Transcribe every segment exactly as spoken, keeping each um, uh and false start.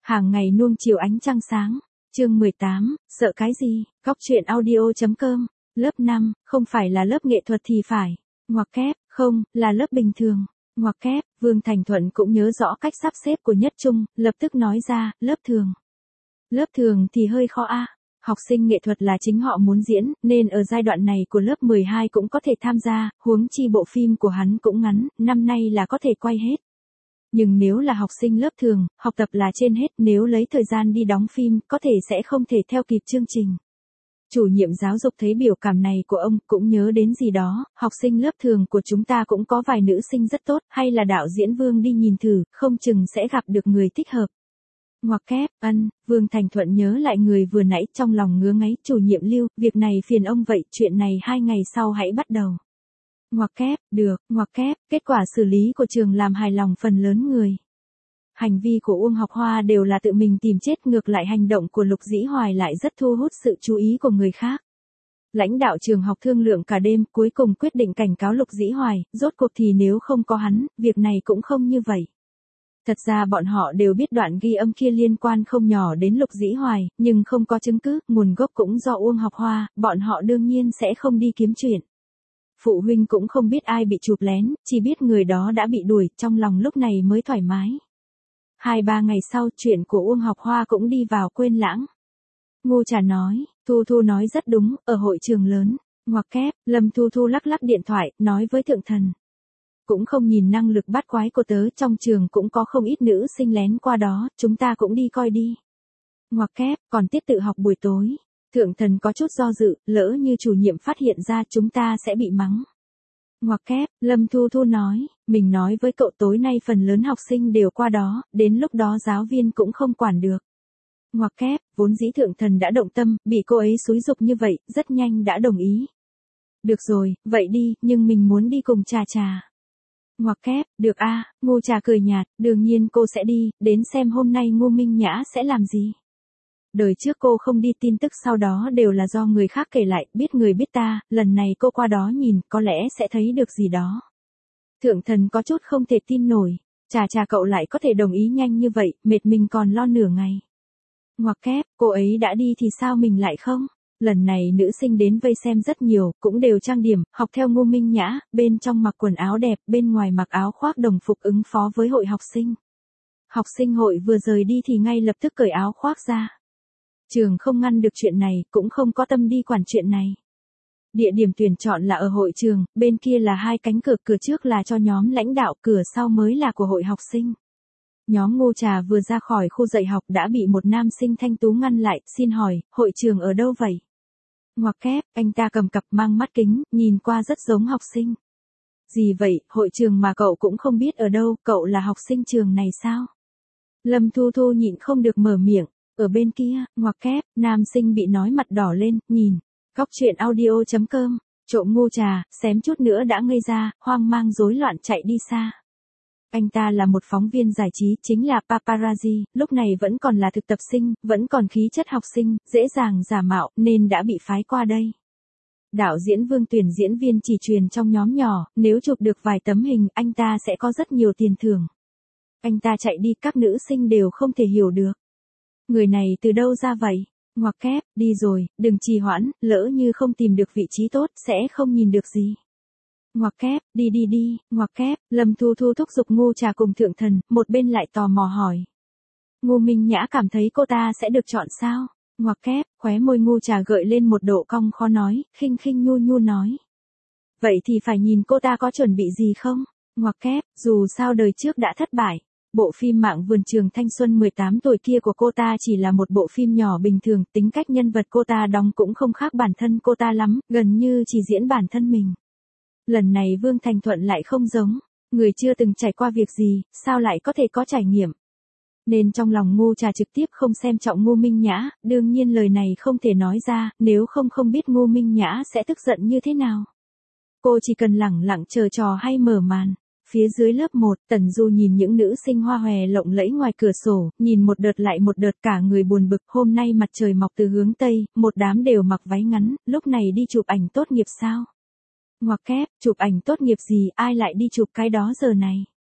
Hàng ngày nuông chiều ánh trăng sáng. Chương mười tám, sợ cái gì? Góc truyện audio.com. Lớp năm, không phải là lớp nghệ thuật thì phải. Ngoặc kép, không, là lớp bình thường. Ngoặc kép, Vương Thành Thuận cũng nhớ rõ cách sắp xếp của Nhất Trung, lập tức nói ra, lớp thường. Lớp thường thì hơi khó a. Học sinh nghệ thuật là chính họ muốn diễn, nên ở giai đoạn này của lớp mười hai cũng có thể tham gia, huống chi bộ phim của hắn cũng ngắn, năm nay là có thể quay hết. Nhưng nếu là học sinh lớp thường, học tập là trên hết, nếu lấy thời gian đi đóng phim, có thể sẽ không thể theo kịp chương trình. Chủ nhiệm giáo dục thấy biểu cảm này của ông, cũng nhớ đến gì đó, học sinh lớp thường của chúng ta cũng có vài nữ sinh rất tốt, hay là đạo diễn Vương đi nhìn thử, không chừng sẽ gặp được người thích hợp. Ngoặc kép, ân, Vương Thành Thuận nhớ lại người vừa nãy, trong lòng ngứa ngáy, chủ nhiệm Lưu, việc này phiền ông vậy, chuyện này hai ngày sau hãy bắt đầu. Ngoặc kép, được, ngoặc kép, kết quả xử lý của trường làm hài lòng phần lớn người. Hành vi của Uông Học Hoa đều là tự mình tìm chết, ngược lại hành động của Lục Dĩ Hoài lại rất thu hút sự chú ý của người khác. Lãnh đạo trường học thương lượng cả đêm, cuối cùng quyết định cảnh cáo Lục Dĩ Hoài, rốt cuộc thì nếu không có hắn, việc này cũng không như vậy. Thật ra bọn họ đều biết đoạn ghi âm kia liên quan không nhỏ đến Lục Dĩ Hoài, nhưng không có chứng cứ, nguồn gốc cũng do Uông Học Hoa, bọn họ đương nhiên sẽ không đi kiếm chuyện. Phụ huynh cũng không biết ai bị chụp lén, chỉ biết người đó đã bị đuổi, trong lòng lúc này mới thoải mái. Hai ba ngày sau, chuyện của Uông Học Hoa cũng đi vào quên lãng. Ngô Trà nói, Thu Thu nói rất đúng, ở hội trường lớn. Ngoặc kép, Lâm Thu Thu lắc lắc điện thoại, nói với Thượng Thần. Cũng không nhìn năng lực bắt quái của tớ, trong trường cũng có không ít nữ sinh lén qua đó, chúng ta cũng đi coi đi. Ngoặc kép, còn tiết tự học buổi tối. Thượng Thần có chút do dự, lỡ như chủ nhiệm phát hiện ra chúng ta sẽ bị mắng. Ngoặc kép, Lâm Thu Thu nói, mình nói với cậu tối nay phần lớn học sinh đều qua đó, đến lúc đó giáo viên cũng không quản được. Ngoặc kép, vốn dĩ Thượng Thần đã động tâm, bị cô ấy xúi giục như vậy, rất nhanh đã đồng ý. Được rồi, vậy đi, nhưng mình muốn đi cùng Trà Trà. Ngoặc kép, được a, Ngô Trà cười nhạt, đương nhiên cô sẽ đi, đến xem hôm nay Ngô Minh Nhã sẽ làm gì. Đời trước cô không đi, tin tức sau đó đều là do người khác kể lại, biết người biết ta, lần này cô qua đó nhìn, có lẽ sẽ thấy được gì đó. Thượng Thần có chút không thể tin nổi, Trà Trà cậu lại có thể đồng ý nhanh như vậy, mệt mình còn lo nửa ngày. Ngoặc kép, cô ấy đã đi thì sao mình lại không? Lần này nữ sinh đến vây xem rất nhiều, cũng đều trang điểm, học theo Ngô Minh Nhã, bên trong mặc quần áo đẹp, bên ngoài mặc áo khoác đồng phục ứng phó với hội học sinh. Học sinh hội vừa rời đi thì ngay lập tức cởi áo khoác ra. Trường không ngăn được chuyện này, cũng không có tâm đi quản chuyện này. Địa điểm tuyển chọn là ở hội trường, bên kia là hai cánh cửa, cửa trước là cho nhóm lãnh đạo, cửa sau mới là của hội học sinh. Nhóm Ngô Trà vừa ra khỏi khu dạy học đã bị một nam sinh thanh tú ngăn lại, xin hỏi, hội trường ở đâu vậy? Ngoặc kép, anh ta cầm cặp mang mắt kính, nhìn qua rất giống học sinh. Gì vậy, hội trường mà cậu cũng không biết ở đâu, cậu là học sinh trường này sao? Lâm Thu Thu nhịn không được mở miệng. Ở bên kia, ngoặc kép, nam sinh bị nói mặt đỏ lên, nhìn. Góc truyện audio.com, trộm Ngô Trà, xém chút nữa đã ngây ra, hoang mang rối loạn chạy đi xa. Anh ta là một phóng viên giải trí, chính là paparazzi, lúc này vẫn còn là thực tập sinh, vẫn còn khí chất học sinh, dễ dàng giả mạo, nên đã bị phái qua đây. Đạo diễn Vương tuyển diễn viên chỉ truyền trong nhóm nhỏ, nếu chụp được vài tấm hình, anh ta sẽ có rất nhiều tiền thưởng. Anh ta chạy đi, các nữ sinh đều không thể hiểu được. Người này từ đâu ra vậy? Ngoặc kép, đi rồi, đừng trì hoãn, lỡ như không tìm được vị trí tốt, sẽ không nhìn được gì. Ngoặc kép, đi đi đi, ngoặc kép, Lâm Thu Thu thúc giục Ngô Trà cùng Thượng Thần, một bên lại tò mò hỏi. Ngô Minh Nhã cảm thấy cô ta sẽ được chọn sao? Ngoặc kép, khóe môi Ngô Trà gợi lên một độ cong khó nói, khinh khinh nhu nhu nói. Vậy thì phải nhìn cô ta có chuẩn bị gì không? Ngoặc kép, dù sao đời trước đã thất bại. Bộ phim Mạng Vườn Trường Thanh Xuân mười tám tuổi kia của cô ta chỉ là một bộ phim nhỏ bình thường, tính cách nhân vật cô ta đóng cũng không khác bản thân cô ta lắm, gần như chỉ diễn bản thân mình. Lần này Vương Thành Thuận lại không giống, người chưa từng trải qua việc gì, sao lại có thể có trải nghiệm. Nên trong lòng Ngô Trà trực tiếp không xem trọng Ngô Minh Nhã, đương nhiên lời này không thể nói ra, nếu không không biết Ngô Minh Nhã sẽ tức giận như thế nào. Cô chỉ cần lẳng lặng chờ trò hay mở màn. Phía dưới lớp một, Tần Du nhìn những nữ sinh hoa hòe lộng lẫy ngoài cửa sổ, nhìn một đợt lại một đợt cả người buồn bực, hôm nay mặt trời mọc từ hướng Tây, một đám đều mặc váy ngắn, lúc này đi chụp ảnh tốt nghiệp sao? Ngoặc kép, chụp ảnh tốt nghiệp gì, ai lại đi chụp cái đó giờ này?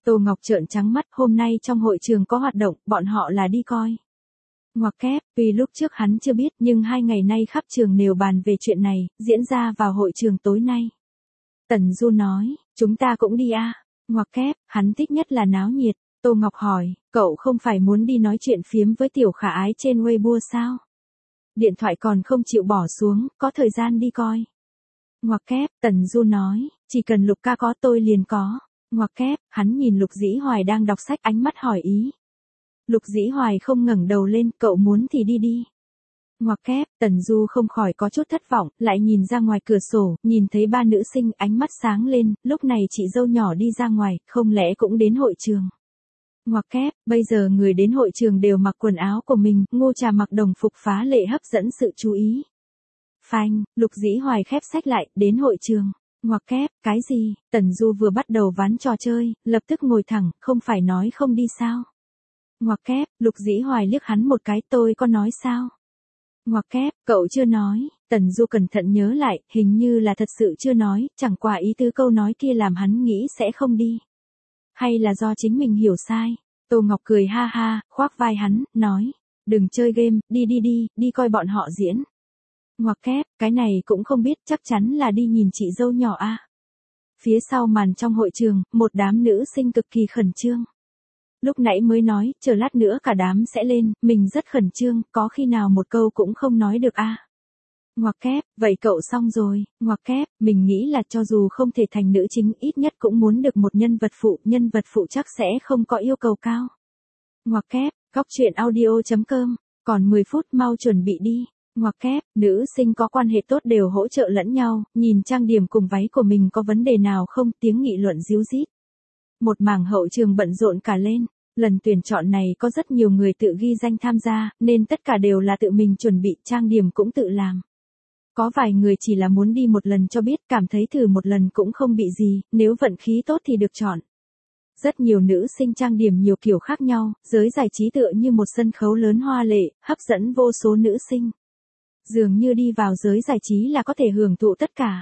Tô Ngọc trợn trắng mắt, hôm nay trong hội trường có hoạt động, bọn họ là đi coi. Ngoặc kép, vì lúc trước hắn chưa biết nhưng hai ngày nay khắp trường đều bàn về chuyện này, diễn ra vào hội trường tối nay. Tần Du nói, chúng ta cũng đi à. Ngoặc kép, hắn thích nhất là náo nhiệt. Tô Ngọc hỏi, cậu không phải muốn đi nói chuyện phiếm với tiểu khả ái trên Weibo sao? Điện thoại còn không chịu bỏ xuống, có thời gian đi coi. Ngoặc kép, Tần Du nói, chỉ cần Lục ca có tôi liền có. Ngoặc kép, hắn nhìn Lục Dĩ Hoài đang đọc sách, ánh mắt hỏi ý. Lục Dĩ Hoài không ngẩng đầu lên, cậu muốn thì đi đi. Ngoặc kép, Tần Du không khỏi có chút thất vọng, lại nhìn ra ngoài cửa sổ, nhìn thấy ba nữ sinh, ánh mắt sáng lên, lúc này chị dâu nhỏ đi ra ngoài, không lẽ cũng đến hội trường. Ngoặc kép, bây giờ người đến hội trường đều mặc quần áo của mình, Ngô Trà mặc đồng phục phá lệ hấp dẫn sự chú ý. Phanh, Lục Dĩ Hoài khép sách lại, đến hội trường. Ngoặc kép, cái gì? Tần Du vừa bắt đầu ván trò chơi, lập tức ngồi thẳng, không phải nói không đi sao? Ngoặc kép, Lục Dĩ Hoài liếc hắn một cái, tôi có nói sao? Ngoặc kép, cậu chưa nói. Tần Du cẩn thận nhớ lại, hình như là thật sự chưa nói, chẳng qua ý tứ câu nói kia làm hắn nghĩ sẽ không đi. Hay là do chính mình hiểu sai? Tô Ngọc cười ha ha, khoác vai hắn, nói, đừng chơi game, đi đi đi, đi coi bọn họ diễn. Ngoặc kép, cái này cũng không biết, chắc chắn là đi nhìn chị dâu nhỏ a. À. Phía sau màn trong hội trường, một đám nữ sinh cực kỳ khẩn trương. Lúc nãy mới nói, chờ lát nữa cả đám sẽ lên, mình rất khẩn trương, có khi nào một câu cũng không nói được a. À. Ngoặc kép, vậy cậu xong rồi. Ngoặc kép, mình nghĩ là cho dù không thể thành nữ chính, ít nhất cũng muốn được một nhân vật phụ, nhân vật phụ chắc sẽ không có yêu cầu cao. Ngoặc kép, góc truyện audio chấm com, còn mười phút mau chuẩn bị đi. Ngoặc kép, nữ sinh có quan hệ tốt đều hỗ trợ lẫn nhau, nhìn trang điểm cùng váy của mình có vấn đề nào không, tiếng nghị luận ríu rít. Một mảng hậu trường bận rộn cả lên, lần tuyển chọn này có rất nhiều người tự ghi danh tham gia, nên tất cả đều là tự mình chuẩn bị, trang điểm cũng tự làm. Có vài người chỉ là muốn đi một lần cho biết, cảm thấy thử một lần cũng không bị gì, nếu vận khí tốt thì được chọn. Rất nhiều nữ sinh trang điểm nhiều kiểu khác nhau, giới giải trí tựa như một sân khấu lớn hoa lệ, hấp dẫn vô số nữ sinh. Dường như đi vào giới giải trí là có thể hưởng thụ tất cả.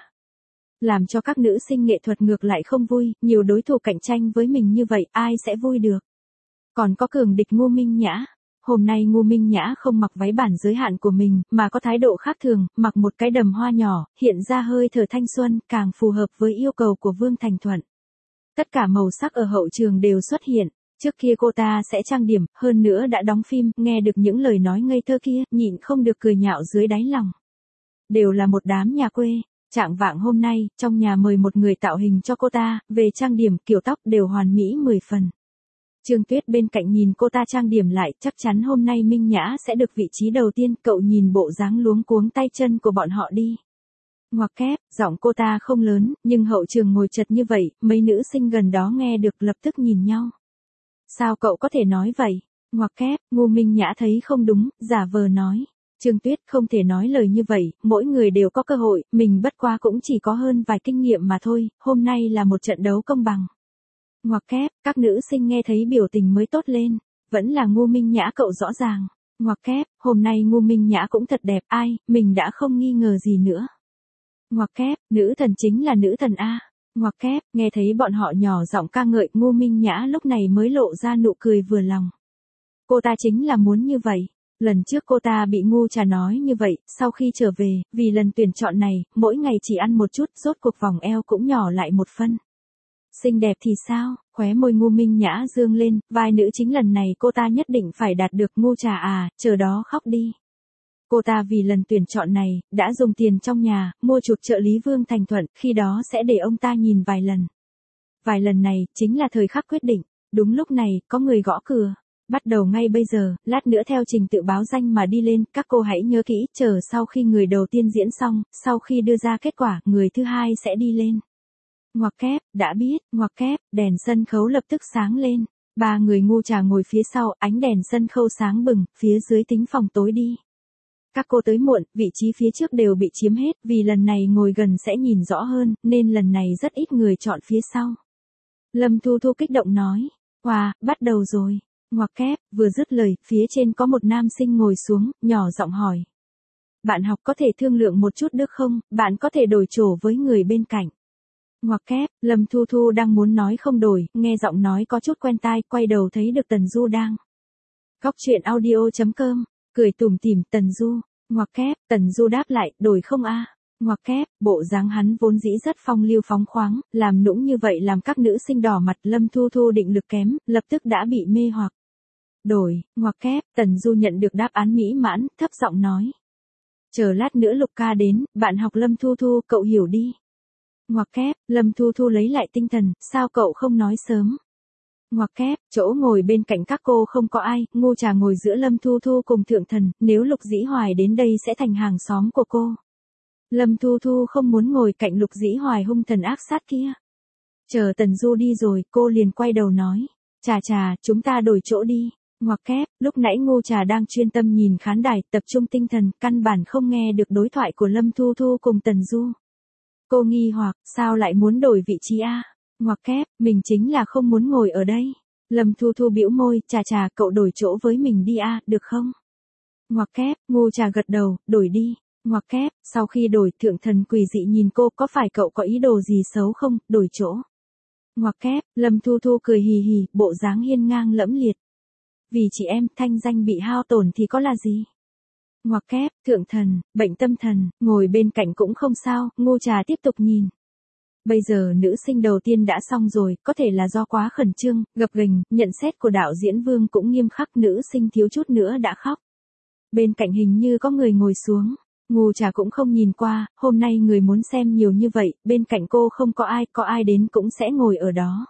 Làm cho các nữ sinh nghệ thuật ngược lại không vui, nhiều đối thủ cạnh tranh với mình như vậy, ai sẽ vui được. Còn có cường địch Ngô Minh Nhã. Hôm nay Ngô Minh Nhã không mặc váy bản giới hạn của mình, mà có thái độ khác thường, mặc một cái đầm hoa nhỏ, hiện ra hơi thở thanh xuân, càng phù hợp với yêu cầu của Vương Thành Thuận. Tất cả màu sắc ở hậu trường đều xuất hiện. Trước kia cô ta sẽ trang điểm, hơn nữa đã đóng phim, nghe được những lời nói ngây thơ kia, nhịn không được cười nhạo dưới đáy lòng. Đều là một đám nhà quê. Trạng vạng hôm nay, trong nhà mời một người tạo hình cho cô ta, về trang điểm, kiểu tóc đều hoàn mỹ mười phần. Trương Tuyết bên cạnh nhìn cô ta trang điểm lại, chắc chắn hôm nay Minh Nhã sẽ được vị trí đầu tiên, cậu nhìn bộ dáng luống cuống tay chân của bọn họ đi. Ngoặc kép, giọng cô ta không lớn, nhưng hậu trường ngồi chật như vậy, mấy nữ sinh gần đó nghe được lập tức nhìn nhau. Sao cậu có thể nói vậy? Ngoặc kép, Ngô Minh Nhã thấy không đúng, giả vờ nói. Trương Tuyết không thể nói lời như vậy, mỗi người đều có cơ hội, mình bất quá cũng chỉ có hơn vài kinh nghiệm mà thôi, hôm nay là một trận đấu công bằng. Ngoặc kép, các nữ sinh nghe thấy biểu tình mới tốt lên, vẫn là Ngô Minh Nhã cậu rõ ràng. Ngoặc kép, hôm nay Ngô Minh Nhã cũng thật đẹp, ai, mình đã không nghi ngờ gì nữa. Ngoặc kép, nữ thần chính là nữ thần A. Ngoặc kép, nghe thấy bọn họ nhỏ giọng ca ngợi, Ngô Minh Nhã lúc này mới lộ ra nụ cười vừa lòng. Cô ta chính là muốn như vậy. Lần trước cô ta bị Ngô Trà nói như vậy, sau khi trở về, vì lần tuyển chọn này, mỗi ngày chỉ ăn một chút, rốt cuộc vòng eo cũng nhỏ lại một phân. Xinh đẹp thì sao? Khóe môi Ngô Minh Nhã dương lên, vai nữ chính lần này cô ta nhất định phải đạt được. Ngô Trà à, chờ đó khóc đi. Cô ta vì lần tuyển chọn này, đã dùng tiền trong nhà, mua chuộc trợ lý Vương Thành Thuận, khi đó sẽ để ông ta nhìn vài lần. Vài lần này, chính là thời khắc quyết định. Đúng lúc này, có người gõ cửa. Bắt đầu ngay bây giờ, lát nữa theo trình tự báo danh mà đi lên, các cô hãy nhớ kỹ, chờ sau khi người đầu tiên diễn xong, sau khi đưa ra kết quả, người thứ hai sẽ đi lên. Ngoặc kép, đã biết, ngoặc kép, đèn sân khấu lập tức sáng lên. Ba người Ngô Trà ngồi phía sau, ánh đèn sân khấu sáng bừng, phía dưới tính phòng tối đi. Các cô tới muộn, vị trí phía trước đều bị chiếm hết, vì lần này ngồi gần sẽ nhìn rõ hơn, nên lần này rất ít người chọn phía sau. Lâm Thu Thu kích động nói, wow, bắt đầu rồi. Ngoặc kép, vừa dứt lời, phía trên có một nam sinh ngồi xuống, nhỏ giọng hỏi. Bạn học có thể thương lượng một chút được không, bạn có thể đổi chỗ với người bên cạnh. Ngoặc kép, Lâm Thu Thu đang muốn nói không đổi, nghe giọng nói có chút quen tai, quay đầu thấy được Tần Du đang. Góc truyện audio.com, cười tủm tỉm, Tần Du, ngoặc kép, Tần Du đáp lại, đổi không a? Ngoặc kép, bộ dáng hắn vốn dĩ rất phong lưu phóng khoáng, làm nũng như vậy làm các nữ sinh đỏ mặt, Lâm Thu Thu định lực kém, lập tức đã bị mê hoặc. Đổi, ngoặc kép, Tần Du nhận được đáp án mỹ mãn, thấp giọng nói. Chờ lát nữa Lục ca đến, bạn học Lâm Thu Thu, cậu hiểu đi. Ngoặc kép, Lâm Thu Thu lấy lại tinh thần, sao cậu không nói sớm? Ngoặc kép, chỗ ngồi bên cạnh các cô không có ai, Ngô Trà ngồi giữa Lâm Thu Thu cùng Thượng Thần, nếu Lục Dĩ Hoài đến đây sẽ thành hàng xóm của cô. Lâm Thu Thu không muốn ngồi cạnh Lục Dĩ Hoài hung thần ác sát kia. Chờ Tần Du đi rồi, cô liền quay đầu nói. Trà trà, chúng ta đổi chỗ đi. Ngoặc kép, lúc nãy Ngô Trà đang chuyên tâm nhìn khán đài, tập trung tinh thần, căn bản không nghe được đối thoại của Lâm Thu Thu cùng Tần Du. Cô nghi hoặc, sao lại muốn đổi vị trí a? Ngoặc kép, mình chính là không muốn ngồi ở đây. Lâm Thu Thu bĩu môi, trà trà, cậu đổi chỗ với mình đi a, được không? Ngoặc kép, Ngô Trà gật đầu, đổi đi. Ngoặc kép, sau khi đổi, Thượng Thần quỷ dị nhìn cô, có phải cậu có ý đồ gì xấu không, đổi chỗ. Ngoặc kép, Lâm Thu Thu cười hì hì, bộ dáng hiên ngang lẫm liệt. Vì chị em, thanh danh bị hao tổn thì có là gì? Ngoặc kép, Thượng Thần, bệnh tâm thần, ngồi bên cạnh cũng không sao, Ngô Trà tiếp tục nhìn. Bây giờ nữ sinh đầu tiên đã xong rồi, có thể là do quá khẩn trương, gập ghềnh, nhận xét của đạo diễn Vương cũng nghiêm khắc, nữ sinh thiếu chút nữa đã khóc. Bên cạnh hình như có người ngồi xuống, Ngô Trà cũng không nhìn qua, hôm nay người muốn xem nhiều như vậy, bên cạnh cô không có ai, có ai đến cũng sẽ ngồi ở đó.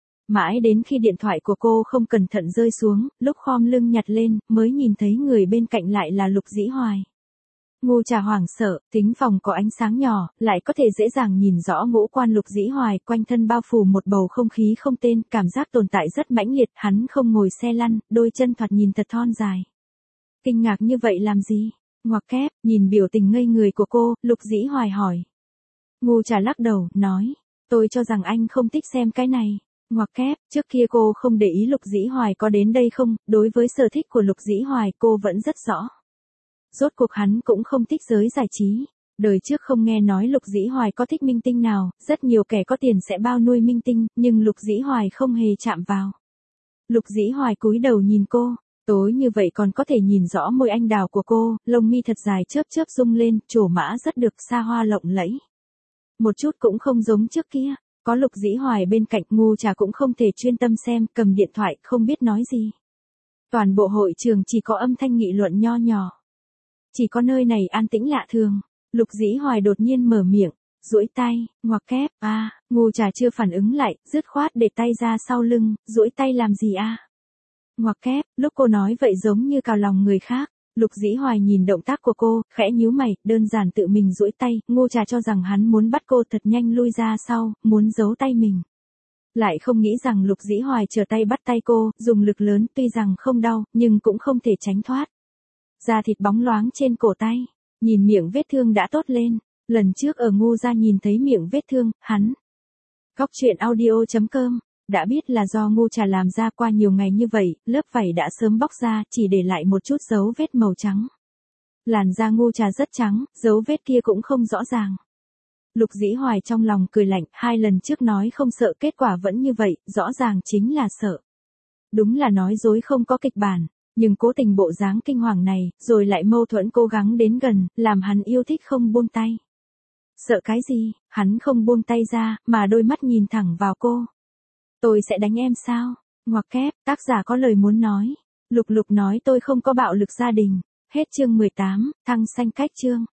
Mãi đến khi điện thoại của cô không cẩn thận rơi xuống, lúc khom lưng nhặt lên, mới nhìn thấy người bên cạnh lại là Lục Dĩ Hoài. Ngô Trà hoảng sợ, thính phòng có ánh sáng nhỏ, lại có thể dễ dàng nhìn rõ ngũ quan Lục Dĩ Hoài, quanh thân bao phủ một bầu không khí không tên, cảm giác tồn tại rất mãnh liệt, hắn không ngồi xe lăn, đôi chân thoạt nhìn thật thon dài. Kinh ngạc như vậy làm gì? Ngoặc kép, nhìn biểu tình ngây người của cô, Lục Dĩ Hoài hỏi. Ngô Trà lắc đầu, nói, tôi cho rằng anh không thích xem cái này. Ngoặc kép, trước kia cô không để ý Lục Dĩ Hoài có đến đây không, đối với sở thích của Lục Dĩ Hoài cô vẫn rất rõ. Rốt cuộc hắn cũng không thích giới giải trí. Đời trước không nghe nói Lục Dĩ Hoài có thích minh tinh nào, rất nhiều kẻ có tiền sẽ bao nuôi minh tinh, nhưng Lục Dĩ Hoài không hề chạm vào. Lục Dĩ Hoài cúi đầu nhìn cô, tối như vậy còn có thể nhìn rõ môi anh đào của cô, lông mi thật dài chớp chớp rung lên, trổ mã rất được xa hoa lộng lẫy. Một chút cũng không giống trước kia. Có Lục Dĩ Hoài bên cạnh, Ngô Trà cũng không thể chuyên tâm xem, cầm điện thoại, không biết nói gì. Toàn bộ hội trường chỉ có âm thanh nghị luận nho nhỏ. Chỉ có nơi này an tĩnh lạ thường. Lục Dĩ Hoài đột nhiên mở miệng, duỗi tay, ngoặc kép, a, à, Ngô Trà chưa phản ứng lại, dứt khoát để tay ra sau lưng, duỗi tay làm gì a? À? Ngoặc kép, lúc cô nói vậy giống như cào lòng người khác. Lục Dĩ Hoài nhìn động tác của cô, khẽ nhíu mày, đơn giản tự mình duỗi tay, Ngô Trà cho rằng hắn muốn bắt cô thật nhanh lui ra sau, muốn giấu tay mình. Lại không nghĩ rằng Lục Dĩ Hoài trở tay bắt tay cô, dùng lực lớn, tuy rằng không đau, nhưng cũng không thể tránh thoát. Da thịt bóng loáng trên cổ tay, nhìn miệng vết thương đã tốt lên, lần trước ở Ngô gia nhìn thấy miệng vết thương, hắn. Góc truyện audio.com, đã biết là do Ngô Trà làm ra, qua nhiều ngày như vậy, lớp vảy đã sớm bóc ra, chỉ để lại một chút dấu vết màu trắng. Làn da Ngô Trà rất trắng, dấu vết kia cũng không rõ ràng. Lục Dĩ Hoài trong lòng cười lạnh, hai lần trước nói không sợ, kết quả vẫn như vậy, rõ ràng chính là sợ. Đúng là nói dối không có kịch bản, nhưng cố tình bộ dáng kinh hoàng này, rồi lại mâu thuẫn cố gắng đến gần, làm hắn yêu thích không buông tay. Sợ cái gì, hắn không buông tay ra, mà đôi mắt nhìn thẳng vào cô. Tôi sẽ đánh em sao? Ngoặc kép, tác giả có lời muốn nói. Lục Lục nói tôi không có bạo lực gia đình. Hết chương mười tám, thăng xanh cách chương.